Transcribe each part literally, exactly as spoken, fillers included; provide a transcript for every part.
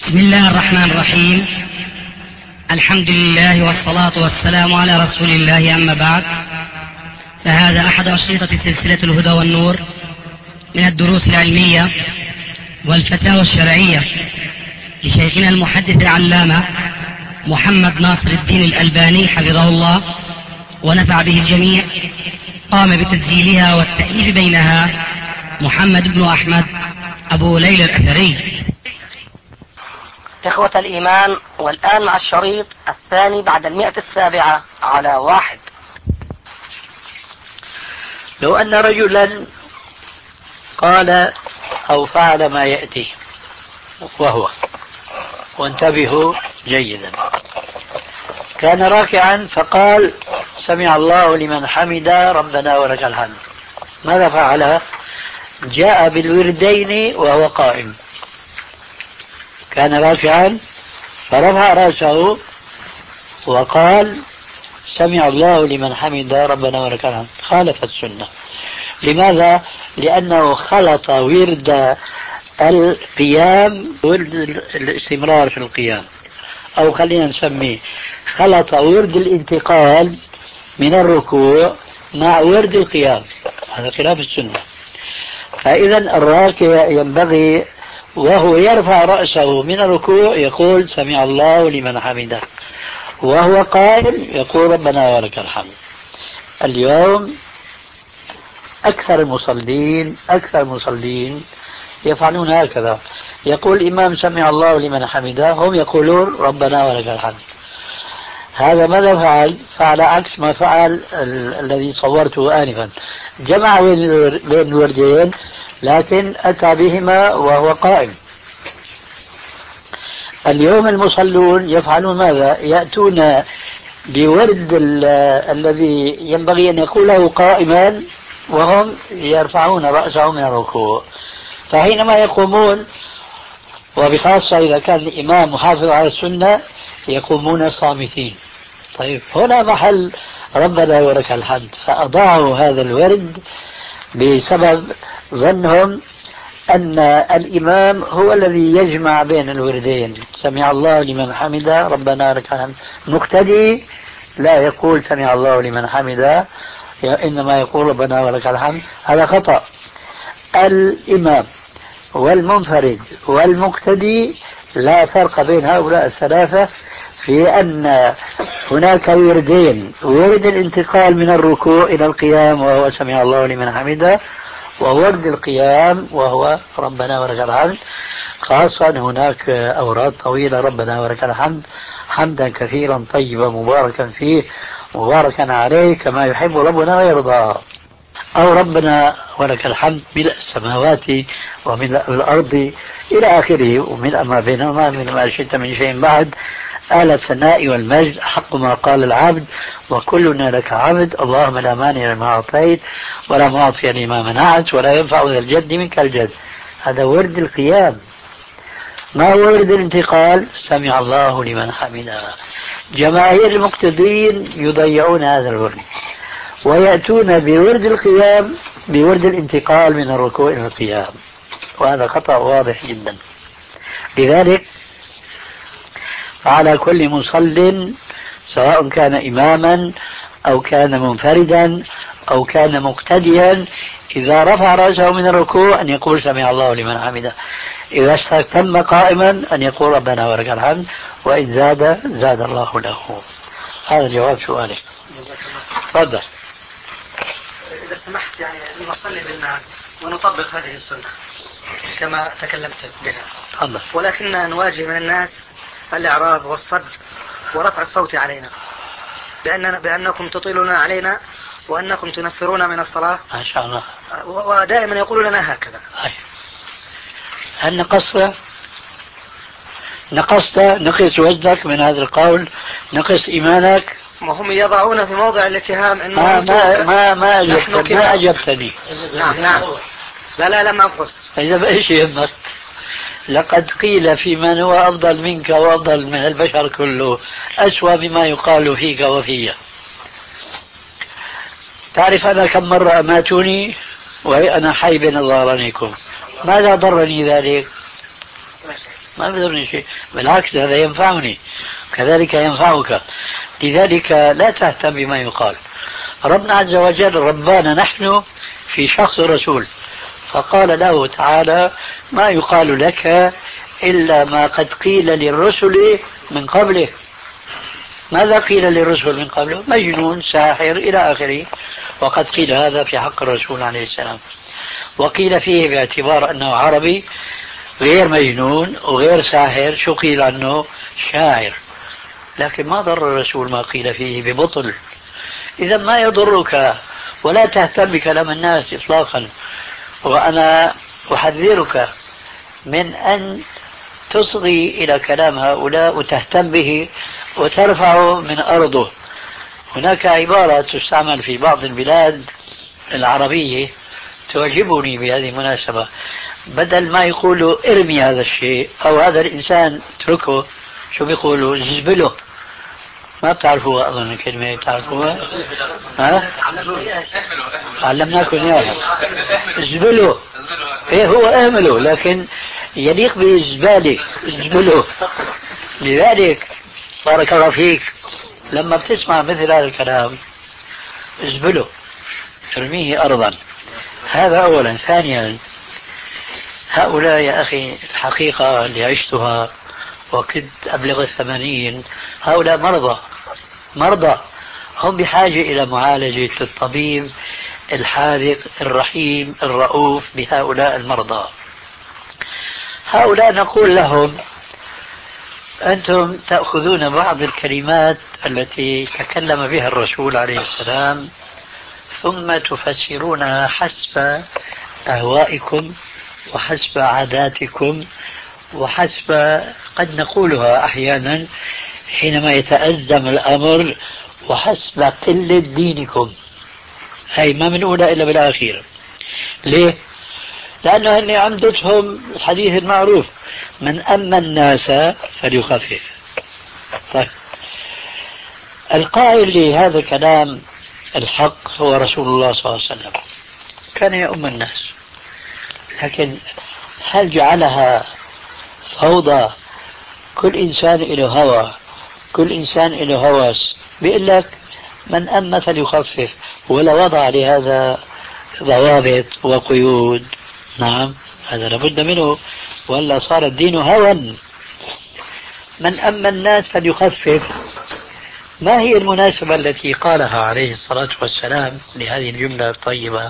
بسم الله الرحمن الرحيم. الحمد لله والصلاة والسلام على رسول الله، أما بعد، فهذا أحد أشرطة سلسلة الهدى والنور من الدروس العلمية والفتاوى الشرعية لشيخنا المحدث العلامة محمد ناصر الدين الألباني حفظه الله ونفع به الجميع. قام بتسجيلها والتأليف بينها محمد بن أحمد أبو ليلى الأثري. إخوة الإيمان، والآن مع الشريط الثاني بعد المئة السابعة على واحد. لو أن رجلا قال أو فعل ما يأتي وهو، وانتبهوا جيدا، كان راكعا فقال سمع الله لمن حمد ربنا ولك الحمد، ماذا فعل؟ جاء بالوردين وهو قائم. كان راكعا فرفع رأسه وقال سمع الله لمن حمد ربنا ولك الحمد، خالف السنة. لماذا؟ لأنه خلط ورد القيام ورد الاستمرار في القيام، أو خلينا نسميه خلط ورد الانتقال من الركوع مع ورد القيام، هذا خلاف السنة. فإذا الراكع ينبغي وهو يرفع رأسه من الركوع يقول سمع الله لمن حمده، وهو قائم يقول ربنا ولك الحمد. اليوم أكثر المصلين أكثر المصلين يفعلون هكذا، يقول الإمام سمع الله لمن حمده، هم يقولون ربنا ولك الحمد. هذا ماذا فعل؟ فعل عكس ما فعل ال- الذي صورته آنفا، جمع بين الوردين لكن أتى بهما وهو قائم. اليوم المصلون يفعلون ماذا؟ يأتون بورد الذي ينبغي أن يقوله قائما وهم يرفعون رأسهم من الركوع، فحينما يقومون، وبخاصة إذا كان الإمام محافظ على السنة، يقومون صامتين. طيب هنا محل ربنا ولك الحمد، فأضاعوا هذا الورد بسبب ظنهم أن الإمام هو الذي يجمع بين الوردين، سمع الله لمن حمد ربنا ولك الحمد. مقتدي لا يقول سمع الله لمن حمد، إنما يقول ربنا ولك الحمد. هذا خطأ. الإمام والمنفرد والمقتدي لا فرق بين هؤلاء الثلاثة في أن هناك وردين: ورد الانتقال من الركوع إلى القيام وهو سمع الله لمن حمده، وورد القيام وهو ربنا ولك الحمد. خاصة هناك أوراد طويلة: ربنا ولك الحمد حمدا كثيرا طيبا مباركا فيه مباركا عليه كما يحب ربنا ويرضى، أو ربنا ولك الحمد ملء السماوات وملء الأرض إلى آخره، وملء ما بينهما من ما شئت من شيء بعد، آل الثناء والمجد حق ما قال العبد وكلنا لك عبد، اللهم لا مانع لما أعطيت ولا معطي لما منعت ولا ينفع ذا الجد منك الجد. هذا ورد القيام. ما هو ورد الانتقال؟ سمع الله لمن حمده. جماهير المقتدين يضيعون هذا الورد ويأتون بورد القيام بورد الانتقال من الركوع إلى القيام، وهذا خطأ واضح جدا. لذلك فعلى كل مصل سواء كان إماما أو كان منفردا أو كان مقتديا إذا رفع رأسه من الركوع أن يقول سمع الله لمن حمده، إذا استتم قائما أن يقول ربنا ولك الحمد، وإن زاد زاد الله له. هذا جواب سؤالك. تفضل. إذا سمحت، يعني نصلي بالناس ونطبق هذه السنة كما تكلمت بها، تفضل. ولكن نواجه من الناس الإعراض والصد ورفع الصوت علينا بأننا بأنكم تطيلون علينا وأنكم تنفرون من الصلاة ما شاء الله، ودائما يقولون لنا هكذا. هل نقصت نقصت نقص وزنك من هذا القول؟ نقص إيمانك؟ وهم يضعون في موضع الاتهام إنه ما ما ما ما أجبتني, ما أجبتني. نعم نعم لا لا لم أنقص. إذا بإيش يهمك؟ لقد قيل في من هو أفضل منك وأفضل من البشر كله أسوأ بما يقال فيك وفيه. تعرف أنا كم مرة أماتوني وأنا حي بين ظهرانيكم، ماذا ضرني ذلك؟ ما بيضرني شيء، بالعكس هذا ينفعني كذلك ينفعك. لذلك لا تهتم بما يقال. ربنا عز وجل ربانا نحن في شخص الرسول، فقال له تعالى ما يقال لك إلا ما قد قيل للرسل من قبله. ماذا قيل للرسل من قبله؟ مجنون، ساحر، إلى آخره. وقد قيل هذا في حق الرسول عليه السلام، وقيل فيه باعتبار أنه عربي غير مجنون وغير ساحر، شو قيل عنه؟ شاعر. لكن ما ضر الرسول ما قيل فيه ببطل. إذا ما يضرك ولا تهتم بكلام الناس إطلاقا. وأنا أحذرك من أن تصغي إلى كلام هؤلاء وتهتم به وترفعه من أرضه. هناك عبارة تستعمل في بعض البلاد العربية تعجبني بهذه المناسبة، بدل ما يقولوا ارمي هذا الشيء أو هذا الإنسان اتركه، شو بيقولوا؟ زبله. ما بتعرفوها أظن الكلمة، بتعرفوها؟ ها؟ علمناكم إياها. زبله. إيه هو اهمله، لكن يليق بالزبالة زبله. لذلك بارك الله فيك لما بتسمع مثل هذا الكلام زبله، ارميه أرضا. هذا أولا. ثانيا، هؤلاء يا أخي الحقيقة اللي عشتها وكنت أبلغ الثمانين، هؤلاء مرضى مرضى هم بحاجة إلى معالجة الطبيب الحاذق الرحيم الرؤوف بهؤلاء المرضى. هؤلاء نقول لهم أنتم تأخذون بعض الكلمات التي تكلم بها الرسول عليه السلام ثم تفسرونها حسب أهوائكم وحسب عاداتكم وحسب، قد نقولها أحيانا حينما يتأزم الأمر، وحسب قلة دينكم. هاي ما بنقولها إلا بالأخير. ليه؟ لأنه هن عمدتهم الحديث المعروف من أما الناس فليخفف. طيب، القائل لهذا الكلام الحق هو رسول الله صلى الله عليه وسلم، كان يؤم الناس، لكن هل جعلها فوضى؟ كل إنسان له هوى، كل إنسان له هوس. بيقول لك من أما فليخفف، ولا وضع لهذا ضوابط وقيود. نعم، هذا لابد منه، ولا صار الدين هوى. من أما الناس فليخفف. ما هي المناسبة التي قالها عليه الصلاة والسلام لهذه الجملة الطيبة؟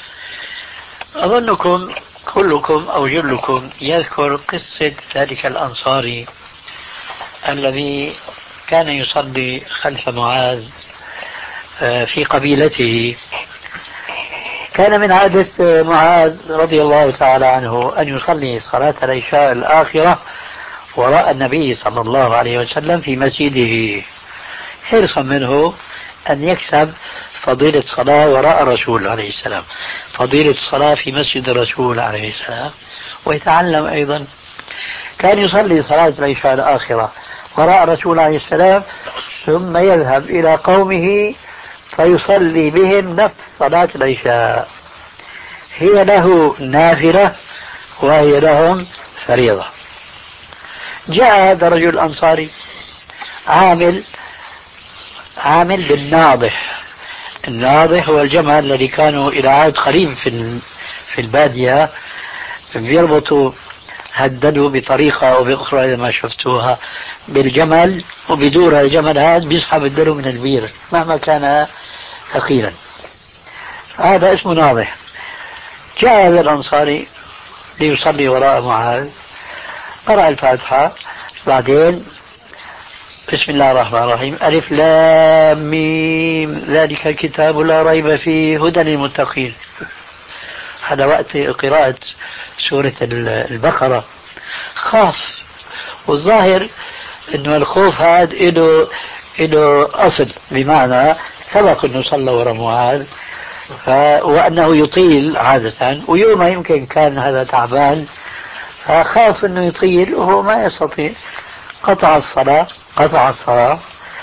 أظنكم كلكم أو جلكم يذكر قصة ذلك الأنصاري الذي كان يصلي خلف معاذ في قبيلته. كان من عادة معاذ رضي الله تعالى عنه أن يصلي صلاة العشاء الآخرة وراء النبي صلى الله عليه وسلم في مسجده، حرصا منه أن يكسب فضيلة صلاة وراء الرسول عليه السلام، فضيلة صلاة في مسجد الرسول عليه السلام، ويتعلم أيضا. كان يصلي صلاة العشاء الآخرة وراء الرسول عليه السلام، ثم يذهب إلى قومه فيصلي بهم نفس صلاة العشاء، هي له نافلة وهي لهم فريضة. جاء هذا الرجل الأنصاري عامل عامل بالناضح. الناضح هو الجمل الذي كانوا إلى عهد قريب في في البادية بيربطوا، هددوا بطريقة أو بأخرى إذا ما شفتوها بالجمل، وبدور الجمل هذا بيسحب الدلو من البير مهما كان ثقيلا. هذا اسمه ناضح. جاء هذا الأنصاري ليصلي وراء معاذ، قرأ الفاتحة، بعدين بسم الله الرحمن الرحيم، ألف لام ميم ذلك الكتاب لا ريب فيه هدى للمتقين. هذا وقت قراءة سورة البقرة. خاف، والظاهر انه الخوف هذا له له اصل، بمعنى سبق انه صلى وراء معاذ وانه يطيل عادة، ويوم يمكن كان هذا تعبان فخاف انه يطيل وهو ما يستطيع، قطع الصلاة قطع الصلاة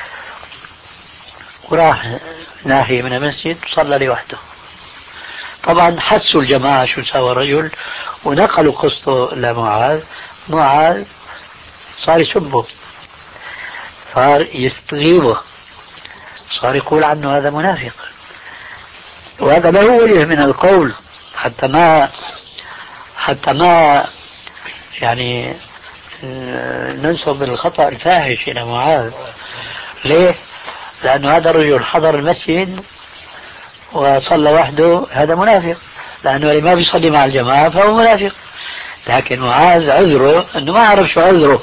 وراح ناحية من المسجد صلى لوحده. طبعا حسوا الجماعة شو سوى الرجل ونقلوا قصته لمعاذ. معاذ صار يسبه، صار يستغيبه، صار يقول عنه هذا منافق. وهذا له وجه من القول، حتى ما حتى ما يعني ننسب الخطأ الفاحش إلى معاذ. ليه؟ لأنه هذا الرجل حضر المسجد وصلى وحده، هذا منافق، لأنه اللي ما بيصلي مع الجماعة فهو منافق. لكن معاذ عذره أنه ما عرف شو عذره.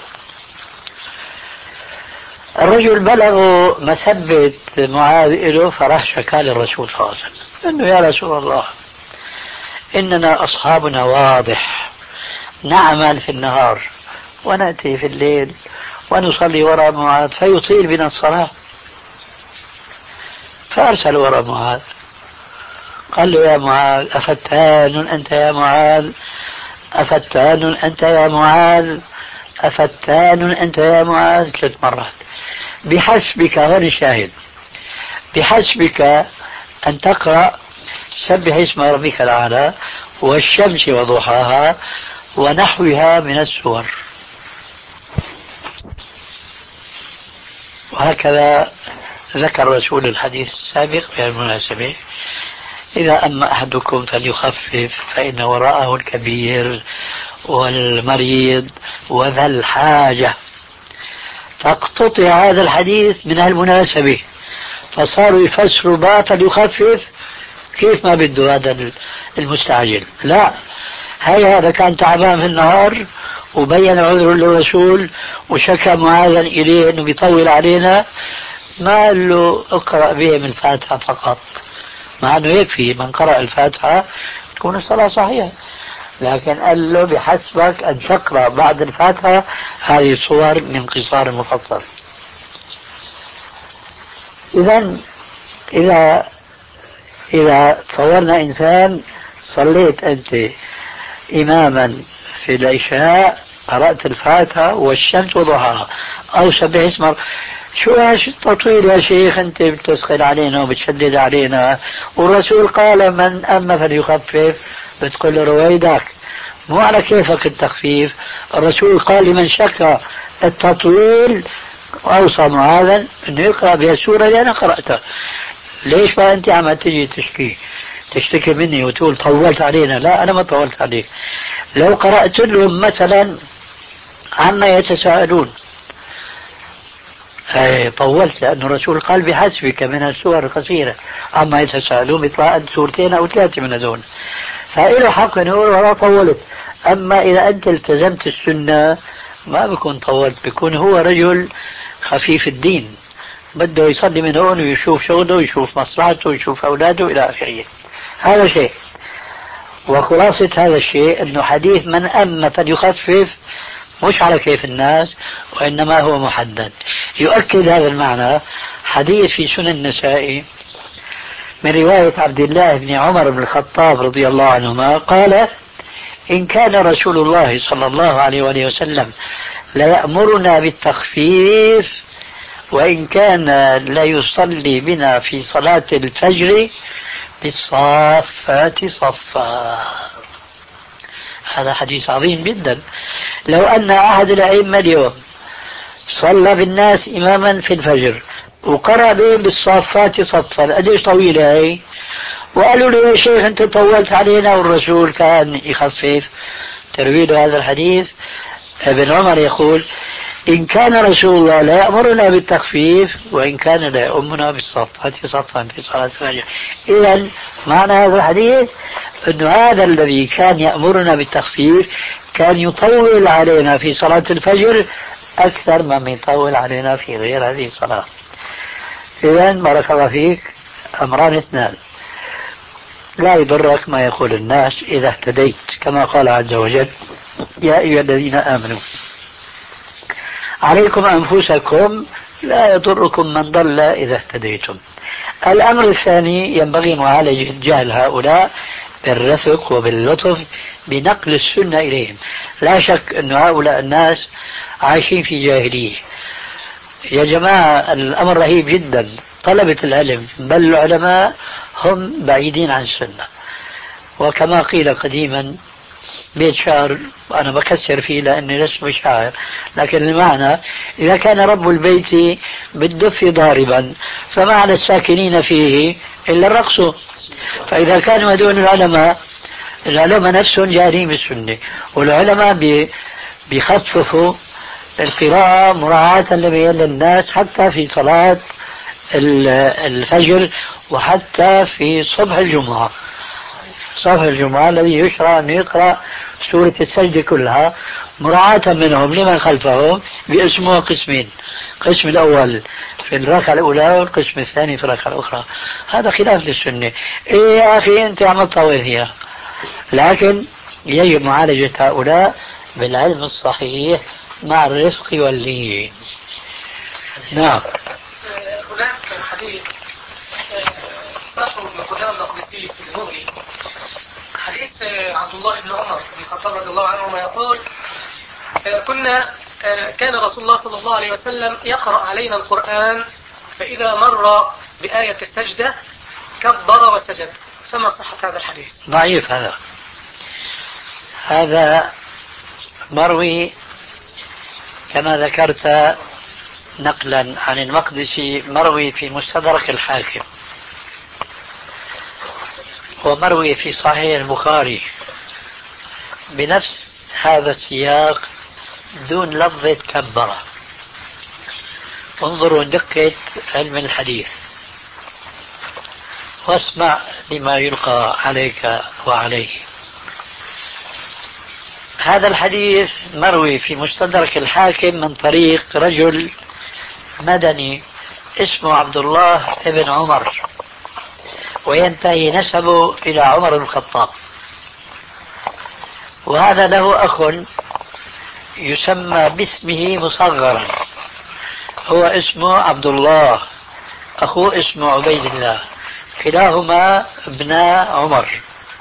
الرجل بلغوا مسبة معاذ له، فراح شكا للرسول صلى الله عليه وسلم أنه يا رسول الله إننا أصحابنا واضح، نعمل في النهار ونأتي في الليل ونصلي وراء معاذ فيطيل بنا الصلاة. فأرسل وراء معاذ، قال له يا معاذ أفتان أنت يا معاذ، أفتان أنت يا معاذ، أفتان أنت يا معاذ، ثلاث مرات. بحسبك، هذا الشاهد، بحسبك أن تقرأ سبح اسم ربك الأعلى والشمس وضحاها ونحوها من السور. وهكذا ذكر رسول الحديث السابق بالمناسبة: إذا أما أحدكم فليخفف فإن وراءه الكبير والمريض وذا الحاجة. فاقتطع هذا الحديث من المناسبة، فصاروا يفسروا بقى فليخفف كيف ما بده هذا المستعجل. لا، هاي هذا كان تعبان في النهار وبين عذره للرسول وشكى معاذا إليه أنه بيطول علينا، ما قال له اقرأ به من الفاتحة فقط، مع أنه يكفي من قرأ الفاتحة تكون الصلاة صحيحة، لكن قال له بحسبك أن تقرأ بعد الفاتحة هذه الصور من قصار المفصل. إذا إذا إذا تصورنا إنسان صليت أنت إماما في العشاء، قرأت الفاتحة والشمس وضحاها أو سبح اسم، شو هاش التطويل يا شيخ؟ أنت بتسخن علينا وبتشدد علينا، والرسول قال من أما فليخفف، بتقول له رويدك، مو على كيفك التخفيف. الرسول قال لمن شك التطويل وأوصى معاذا أنه يقرأ بها السورة اللي أنا قرأتها. ليش بقى أنت عم تجي تشكي تشتكي مني وتقول طولت علينا؟ لا، أنا ما طولت عليك. لو قرأت لهم مثلا عما يتساءلون طولت، لأن الرسول قال بحسبك من السور القصيرة، عما يتساءلون بيطلع سورتين أو ثلاثة من هذول، فإله حق نقول ولا طولت. أما إذا أنت التزمت السنة ما بيكون طولت، بيكون هو رجل خفيف الدين، بده يصلي من هون ويشوف شغله ويشوف مصلحته ويشوف أولاده إلى آخره. هذا شيء. وخلاصة هذا الشيء أنه حديث من أما فليخفف مش على كيف الناس، وإنما هو محدد. يؤكد هذا المعنى حديث في سنن النسائي من رواية عبد الله بن عمر بن الخطاب رضي الله عنهما قال: إن كان رسول الله صلى الله عليه وآله وسلم لا يأمرنا بالتخفيف، وإن كان لا يصلي بنا في صلاة الفجر بالصافات صفا. هذا حديث عظيم جدا. لو أن أحد الأئمة اليوم صلى بالناس إماما في الفجر وقرأ بهم بالصافات صفا، قديش طويلة هي، وقالوا له يا شيخ أنت طولت علينا والرسول كان يخفف، ترويد هذا الحديث ابن عمر يقول: إن كان رسول الله لا يأمرنا بالتخفيف، وإن كان لا يأمرنا بالصفات صفا في صلاة الفجر. إذن معنى هذا الحديث أن هذا الذي كان يأمرنا بالتخفيف كان يطول علينا في صلاة الفجر أكثر مما يطول علينا في غير هذه الصلاة. إذن بارك الله فيك، أمران اثنان: لا يضرك ما يقول الناس إذا اهتديت، كما قال عز وجل: يا أيها الذين آمنوا عليكم أنفسكم لا يضركم من ضل إذا اهتديتم. الأمر الثاني: ينبغي معالجة جهل هؤلاء بالرفق وباللطف بنقل السنة إليهم. لا شك أن هؤلاء الناس عايشين في جاهلية يا جماعة. الأمر رهيب جدا. طلبة العلم بل العلماء هم بعيدين عن السنة، وكما قيل قديما: بيت شعر أنا بكسر فيه لأني لست بشاعر، لكن المعنى إذا كان رب البيت بالدف ضاربا فما على الساكنين فيه إلا الرقص. فإذا كانوا هذول العلماء، العلماء نفسهم جارين بالسنة، والعلماء بيخففوا القراءة مراعاة لميل الناس حتى في صلاة الفجر وحتى في صبح الجمعة. صبح الجمعة الذي يشرع أن يقرأ سورة السجدة كلها مراعاة منهم لمن خلفهم باسمه قسمين، القسم الأول في الركعة الأولى والقسم الثاني في الركعة الأخرى. هذا خلاف للسنة. إيه يا أخي أنت عم تطول فيها، لكن يجب معالجة هؤلاء بالعلم الصحيح مع الرفق واللين. نعم. هناك حديث صحه ابن قدامة المقدسي في المغني، حديث عبد الله بن عمر بن الخطاب رضي الله عنهما يقول: كنا كان رسول الله صلى الله عليه وسلم يقرأ علينا القرآن فإذا مر بآية السجدة كبر وسجد. فما صحة هذا الحديث؟ ضعيف. هذا هذا مروي كما ذكرت نقلا عن المقدسي، مروي في مستدرك الحاكم، ومروي في صحيح البخاري بنفس هذا السياق دون لفظة كبرة. انظروا دقة علم الحديث واسمع لما يلقى عليك وعليه. هذا الحديث مروي في مستدرك الحاكم من طريق رجل مدني اسمه عبد الله بن عمر، وينتهي نسبه إلى عمر بن الخطاب. وهذا له أخ يسمى باسمه مصغرا، هو اسمه عبد الله، أخوه اسمه عبيد الله، كلاهما ابناء عمر.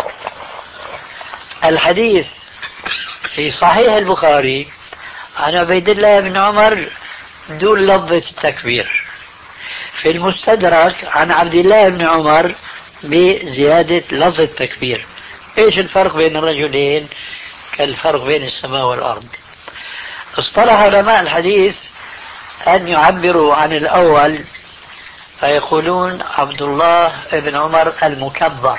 الحديث في صحيح البخاري عن عبيد الله بن عمر دون لفظة التكبير، في المستدرك عن عبد الله بن عمر بزيادة لفظ التكبير. ايش الفرق بين الرجلين؟ كالفرق بين السماء والأرض. اصطلح علماء الحديث أن يعبروا عن الأول فيقولون عبد الله بن عمر المكبر،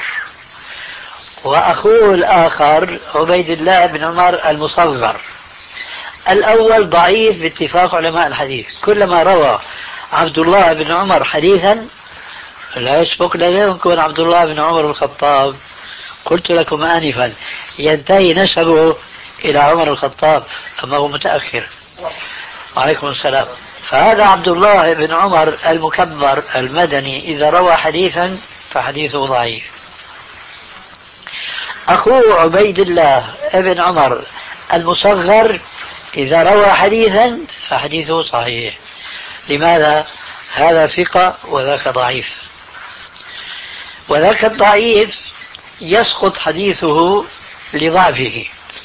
وأخوه الآخر عبيد الله بن عمر المصغر. الأول ضعيف باتفاق علماء الحديث، كلما روى عبد الله بن عمر حديثا لا يسبق لازم يكون عبد الله بن عمر الخطاب. قلت لكم آنفا ينتهي نسبه إلى عمر الخطاب، أما هو متأخر. وعليكم السلام. فهذا عبد الله بن عمر المكبر المدني إذا روى حديثا فحديثه ضعيف. أخوه عبيد الله بن عمر المصغر إذا روى حديثا فحديثه صحيح. لماذا؟ هذا ثقة وذاك ضعيف، وذاك الضعيف يسقط حديثه لضعفه،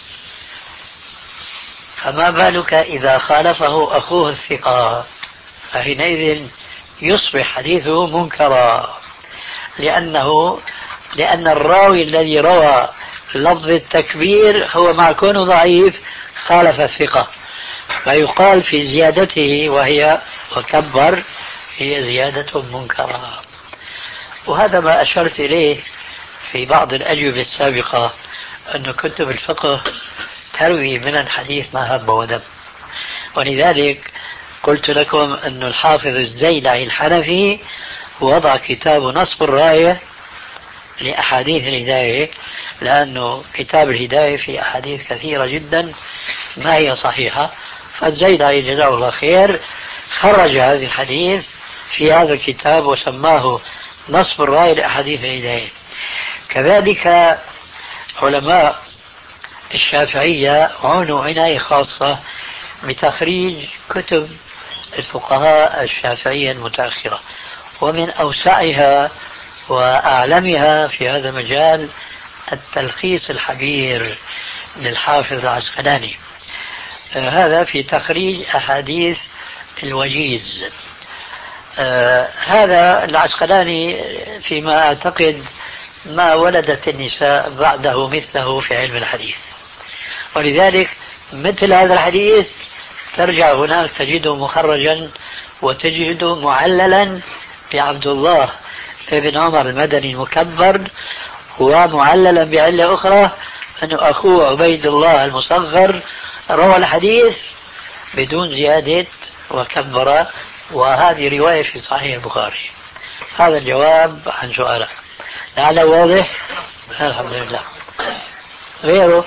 فما بالك إذا خالفه أخوه الثقة، فحينئذ يصبح حديثه منكرا، لأنه لأن الراوي الذي روى لفظ التكبير هو مع كونه ضعيف خالف الثقة، فيقال في زيادته وهي وكبر هي زيادة منكرة. وهذا ما أشرت إليه في بعض الأجوبة السابقة، أن كتب الفقه تروي من الحديث ما هب ودب، ولذلك قلت لكم أن الحافظ الزيلعي الحنفي وضع كتاب نصب الراية لأحاديث الهداية، لأنه كتاب الهداية في أحاديث كثيرة جدا ما هي صحيحة، فالزيلعي جزاه الله خير خرج هذه الحديث في هذا الكتاب وسماه نصب الراية لأحاديث الهداية. كذلك علماء الشافعية عنوا عناية خاصة بتخريج كتب الفقهاء الشافعية المتأخرة، ومن أوسعها وأعلمها في هذا المجال التلخيص الحبير للحافظ العسقلاني، هذا في تخريج أحاديث الوجيز. آه هذا العسقلاني فيما أعتقد ما ولدت النساء بعده مثله في علم الحديث، ولذلك مثل هذا الحديث ترجع هناك تجده مخرجا وتجده معللا بعبد الله ابن عمر المدني المكبر، ومعللا بعلة أخرى أنه أخوه عبيد الله المصغر روى الحديث بدون زيادة وكبر، وهذه رواية في صحيح البخاري. هذا الجواب عن سؤالك، لعله واضح. الحمد لله. غيره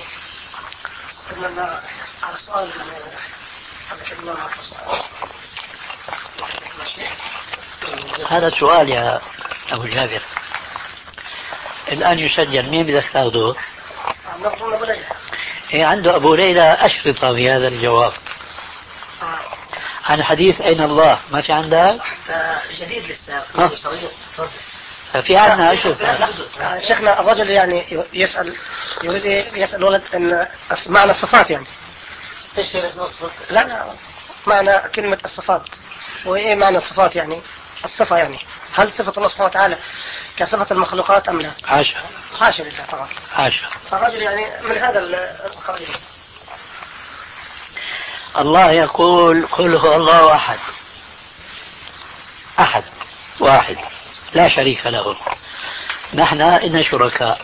على سؤال هذا سؤال يا أبو جابر الآن يسجل، مين بدك تاخذه؟ إيه عنده أبو ليلى أشرطة في هذا الجواب عن حديث أين الله، ما في عندها؟ جديد لسه صغير. في عندنا أشرطة. شيخنا الرجل يعني يسأل يريد يسأل ولد أن معنى الصفات، يعني ايش هي الصفات؟ لا لا معنى كلمة الصفات، وإيه معنى الصفات يعني الصفة، يعني هل صفة الله سبحانه وتعالى كصفة المخلوقات أم لا؟ حاشا حاشا لله طبعا. حاشا. فالرجل يعني من هذا القبيل. الله يقول قل هو الله أحد، أحد واحد لا شريك له. نحن إن شركاء،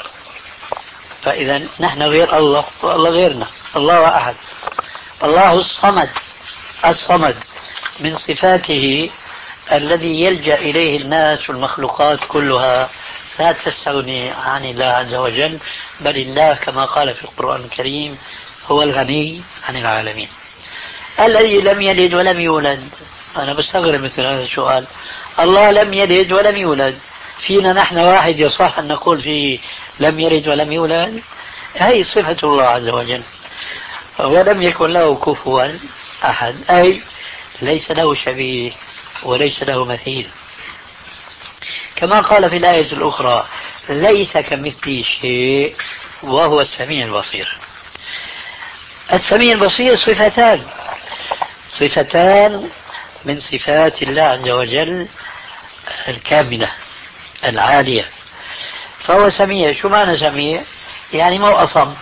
فإذا نحن غير الله والله غيرنا. الله أحد. الله الصمد، الصمد من صفاته الذي يلجأ إليه الناس والمخلوقات كلها، لا تستغني عن الله عز وجل، بل الله كما قال في القرآن الكريم هو الغني عن العالمين. الذي لم يلد ولم يولد. أنا بستغرب مثل هذا السؤال. الله لم يلد ولم يولد، فينا نحن واحد يصح أن نقول فيه لم يلد ولم يولد؟ هي صفة الله عز وجل. ولم يكن له كفوا أحد، أي ليس له شبيه وليس له مثيل. كما قال في الآية الأخرى ليس كمثله شيء وهو السميع البصير. السميع البصير صفتان، صفتان من صفات الله عز وجل الكاملة العالية. فهو سميع. شو معنى سميع؟ يعني مو أصم.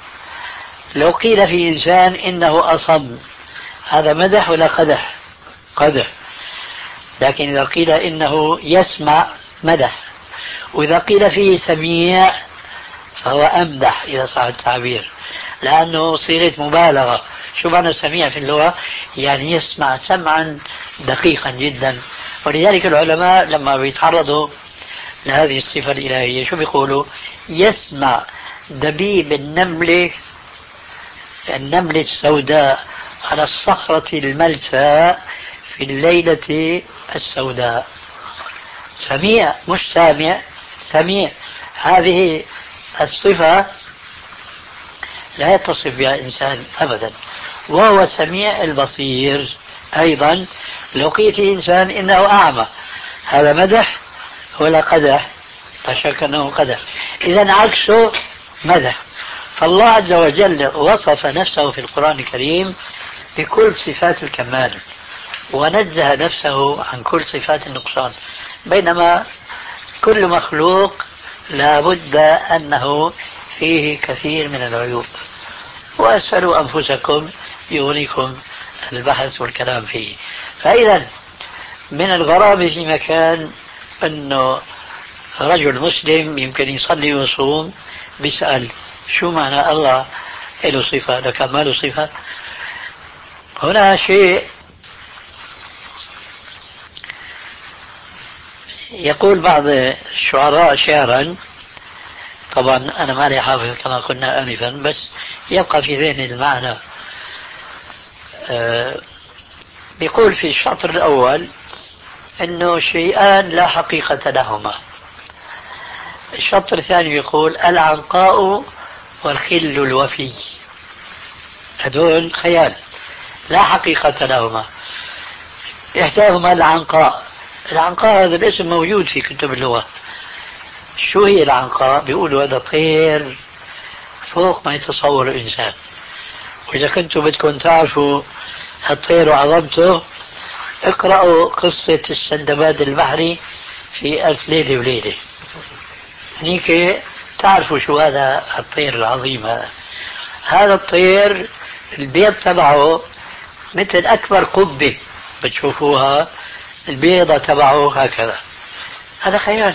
لو قيل في إنسان إنه أصم هذا مدح ولا قدح؟ قدح. لكن إذا قيل إنه يسمع مدح، وإذا قيل فيه سميع فهو أمدح إذا صح التعبير، لأنه صيغة مبالغة. شو معنى السميع في اللغة؟ يعني يسمع سمعا دقيقا جدا. ولذلك العلماء لما بيتعرضوا لهذه الصفة الإلهية شو بيقولوا؟ يسمع دبيب النملة، النملة السوداء على الصخرة الملساء في الليلة السوداء. سميع مش سامع، سميع. هذه الصفة لا يتصف بها إنسان أبدا. وهو السميع البصير أيضا. لو قيل في إنسان إنه أعمى هذا مدح ولا قدح؟ لا شك أنه قدح. إذن عكسه مدح. فالله عز وجل وصف نفسه في القرآن الكريم بكل صفات الكمال، ونزه نفسه عن كل صفات النقصان، بينما كل مخلوق لا بد أنه فيه كثير من العيوب. وأسألوا أنفسكم يغنيكم البحث والكلام فيه. فإذا من الغرابة في مكان أنه رجل مسلم يمكن يصلي ويصوم بيسأل شو معنى الله له صفة لكمال صفة. هنا شيء يقول بعض الشعراء شعرا، طبعا أنا ما لي حافظ كما قلنا آنفا، بس يبقى في ذهني المعنى. أه بيقول في الشطر الأول أنه شيئان لا حقيقة لهما. الشطر الثاني يقول العنقاء والخل الوفي. هذول خيال لا حقيقة لهما. إحداهما العنقاء. العنقاء هذا الاسم موجود في كتب اللغة. شو هي العنقاء؟ بيقولوا هذا طير فوق ما يتصور الإنسان. وإذا كنتم بدكم تعرفوا الطير وعظمته اقرأوا قصة السندباد البحري في ألف ليلة وليلة، هنيك تعرفوا شو هذا الطير العظيم هذا. هذا الطير البيض تبعه مثل أكبر قبة بتشوفوها، البيضة تبعه هكذا. هذا خيال.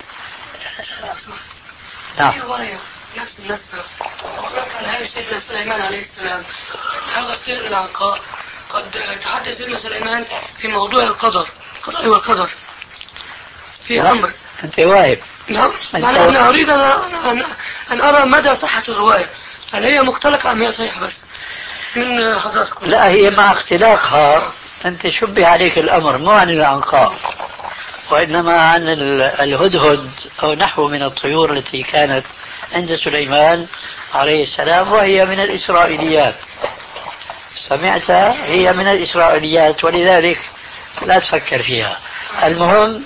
نعم. في رواية نفس النسبة كان هذا سيدنا سليمان عليه السلام هذا الطير العنقاء قد تحدث سيدنا سليمان في موضوع القدر القضاء والقدر في أمر. أنت واهب. نعم. أنا, أنا أريد أن, أن, أن أرى مدى صحة الرواية، هل هي مختلقة أم هي صحيحة بس من حضراتكم؟ لا، هي مع اختلاقها أنت شبه عليك الأمر مو عن العنقاء، وإنما عن الهدهد أو نحو من الطيور التي كانت عند سليمان عليه السلام، وهي من الإسرائيليات. سمعتها؟ هي من الإسرائيليات، ولذلك لا تفكر فيها. المهم،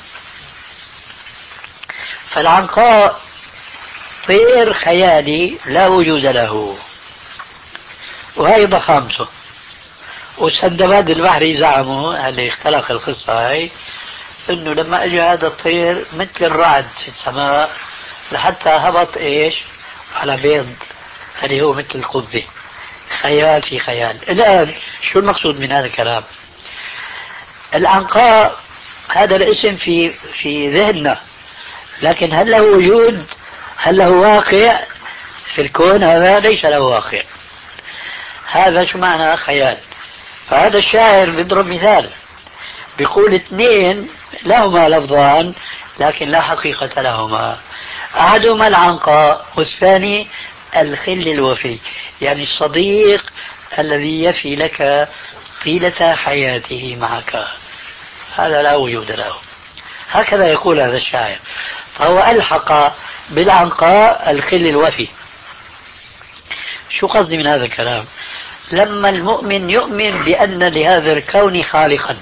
فالعنقاء طير خيالي لا وجود له، وهي ضخامته. والسندباد البحري زعموا اللي اختلق القصة هاي انه لما اجى هذا الطير مثل الرعد في السماء لحتى هبط ايش على بيض اللي هو مثل القبة. خيال في خيال. الان شو المقصود من هذا الكلام؟ العنقاء هذا الاسم في في ذهننا، لكن هل له وجود؟ هل له واقع في الكون؟ هذا ليس له واقع. هذا شو معنى خيال؟ فهذا الشاعر بيضرب مثال، بيقول اثنين لهما لفظان لكن لا حقيقة لهما، أحدهما العنقاء والثاني الخل الوفي، يعني الصديق الذي يفي لك طيلة حياته معك، هذا لا وجود له. هكذا يقول هذا الشاعر. فهو ألحق بالعنقاء الخل الوفي. شو قصدي من هذا الكلام؟ لما المؤمن يؤمن بأن لهذا الكون خالقا،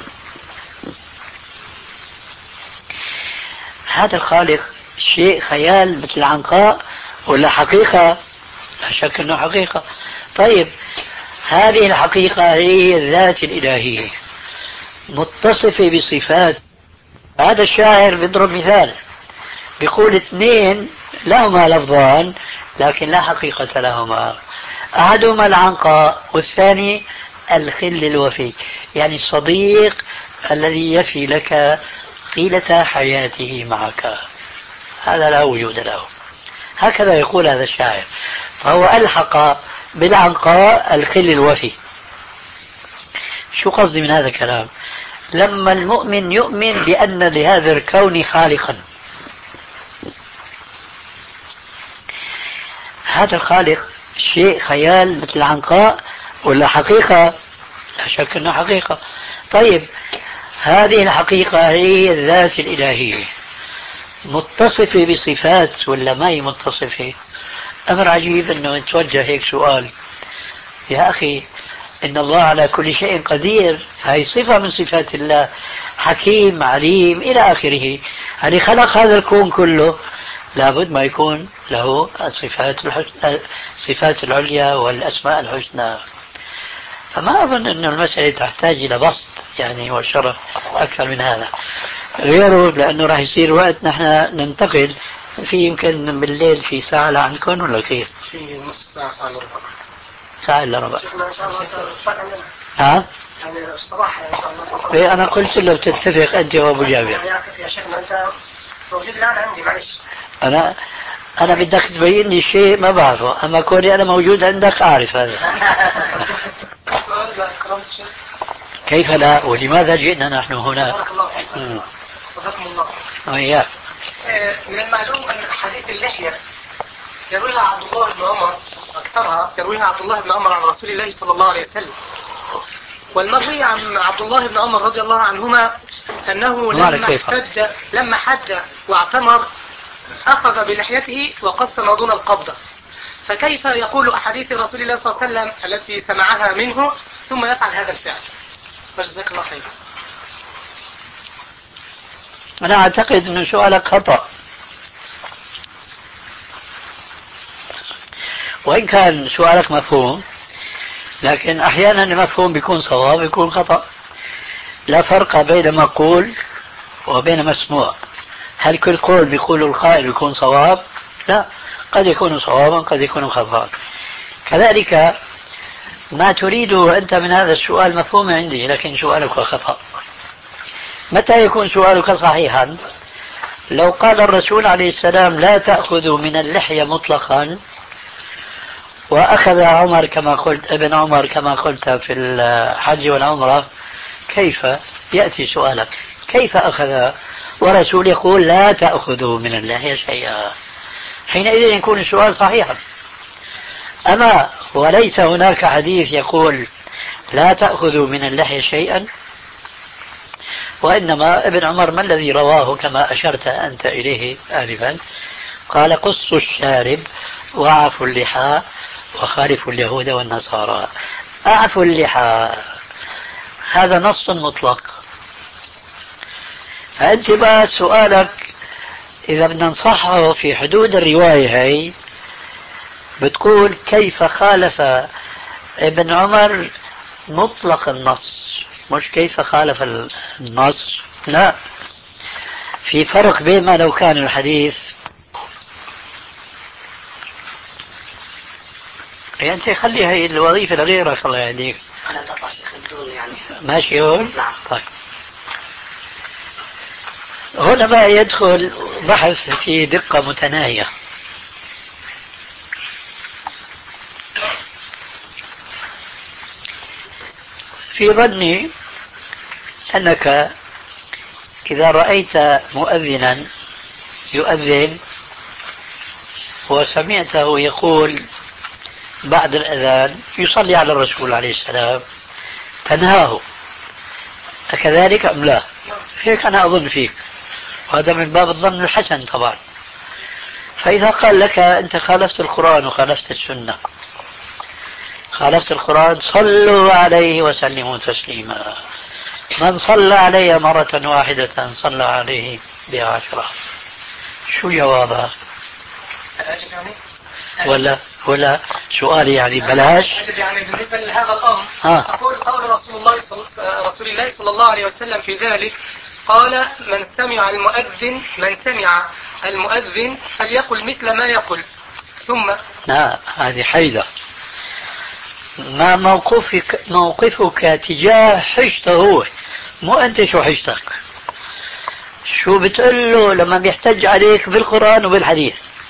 هذا الخالق شيء خيال مثل العنقاء ولا حقيقة؟ لا شك أنه حقيقة. طيب، هذه الحقيقة هي الذات الإلهية متصفة بصفات. هذا الشاعر بيضرب مثال، بيقول اثنين لهما لفظان لكن لا حقيقة لهما، أحدهما العنقاء والثاني الخل الوفي، يعني الصديق الذي يفي لك طيلة حياته معك، هذا لا وجود له. هكذا يقول هذا الشاعر. فهو ألحق بالعنقاء الخل الوفي. شو قصدي من هذا الكلام؟ لما المؤمن يؤمن بأن لهذا الكون خالقا، هذا الخالق شيء خيال مثل العنقاء ولا حقيقة؟ لا شك أنه حقيقة. طيب، هذه الحقيقة هي الذات الإلهية متصفة بصفات ولا ما هي متصفة؟ أمر عجيب أنه يتوجه هيك سؤال. يا أخي، إن الله على كل شيء قدير، هاي صفة من صفات الله، حكيم عليم إلى آخره. يعني خلق هذا الكون كله، لابد ما يكون له الصفات الحسنى، الصفات العليا والأسماء الحسنى. فما أظن أن المسألة تحتاج إلى بسط يعني والشرح أكثر من هذا غيره، لأنه راح يصير وقت نحن ننتقل في يمكن بالليل في ساعة لعنكم ولا كيف؟ في نص ساعة ساعة إلا ربع. ساعة إلا ربع. شيخنا إن شاء الله تفات عندنا. ها؟ يعني الصباح إن شاء الله. إيه، أنا قلت له بتتفق أنت وأبو جابر. يا أخي يا شيخنا أنت موجود الآن عندي، معلش. أنا أنا بدك تبين لي شيء ما بعرفه، أما كوني أنا موجود عندك أعرف هذا. كيف لا؟ ولماذا جئنا نحن هنا؟ بارك الله فيكم. وفقكم الله. وإياك. من المعلوم أن حديث اللحية يرويها عبد الله بن عمر، أكثرها يرويها عبد الله بن عمر عن رسول الله صلى الله عليه وسلم. والمروي عن عبد الله بن عمر رضي الله عنهما أنه لما حج لما حج واعتمر أخذ بلحيته وقص ما دون القبضة. فكيف يقول أحاديث رسول الله صلى الله عليه وسلم التي سمعها منه ثم يفعل هذا الفعل؟ فجزاك الله خير. أنا أعتقد أن سؤالك خطأ، وإن كان سؤالك مفهوم، لكن أحيانا المفهوم بيكون صواب بيكون خطأ. لا فرق بين مقول وبين مسموع. هل كل قول بيقول القائل بيكون صواب؟ لا، قد يكون صوابا قد يكون خطأ. كذلك ما تريده أنت من هذا السؤال مفهوم عندي، لكن سؤالك خطأ. متى يكون سؤالك صحيحا؟ لو قال الرسول عليه السلام لا تأخذوا من اللحية مطلقا، وأخذ عمر كما قلت، ابن عمر كما قلت في الحج والعمرة، كيف يأتي سؤالك كيف أخذ ورسول يقول لا تأخذوا من اللحية شيئا؟ حينئذ يكون السؤال صحيحا. أما وليس هناك حديث يقول لا تأخذوا من اللحية شيئا، وإنما ابن عمر ما الذي رواه كما أشرت أنت إليه آنفا؟ قال قصوا الشارب وعفوا اللحى وخالفوا اليهود والنصارى. أعفوا اللحى هذا نص مطلق. فأنت بقى سؤالك إذا بدنا نصحه في حدود الرواية هي، بتقول كيف خالف ابن عمر مطلق النص، مش كيف خالف النص. لا، في فرق بين ما لو كان الحديث يعني أنت خلي هي الوظيفة لغيرك الله يهديك. أنا تطلع شيخ بدون يعني ماشي هون؟ نعم. طيب هنا بقى يدخل بحث في دقة متناهية. في ظني أنك إذا رأيت مؤذنا يؤذن وسمعته يقول بعد الأذان يصلي على الرسول عليه السلام تنهاه، أكذلك أم لا؟ هيك أنا أظن فيك، وهذا من باب الظن الحسن طبعا. فإذا قال لك أنت خالفت القرآن وخالفت السنة، خالفت القرآن صلوا عليه وسلموا تسليما، من صلى علي مرة واحدة صلى عليه بعشرة، شو جوابها؟ أجب يعني؟ ولا ولا سؤالي يعني بلاش. أجب يعني بالنسبة لهذا الأمر ها. أقول قول رسول الله صلى رسول الله صلى الله عليه وسلم في ذلك، قال من سمع المؤذن من سمع المؤذن فليقل مثل ما يقول. ثم لا هذه حيدة. ما موقفك موقفك تجاه حجته هو، مو أنت شو حجتك. شو بتقول له لما بيحتج عليك بالقرآن وبالحديث؟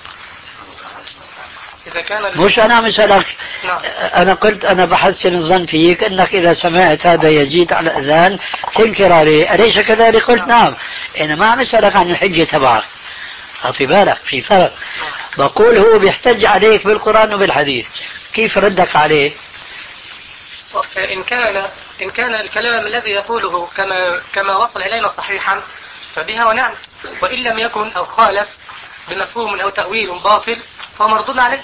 إذا كان مش أنا مثلك. نعم. أنا قلت أنا بحسن الظن فيك أنك إذا سمعت هذا يزيد على الأذان تنكر عليه، أليس كذلك؟ قلت نعم. أنا ما عم أسألك عن الحجة تبعك، أعطي بالك في فرق. بقول هو بيحتج عليك بالقرآن وبالحديث، كيف ردك عليه؟ إن كان إن كان الكلام الذي يقوله كما كما وصل إلينا صحيحا فبها ونعم، وإن لم يكن أو خالف بمفهوم أو تأويل باطل فمردود عليه.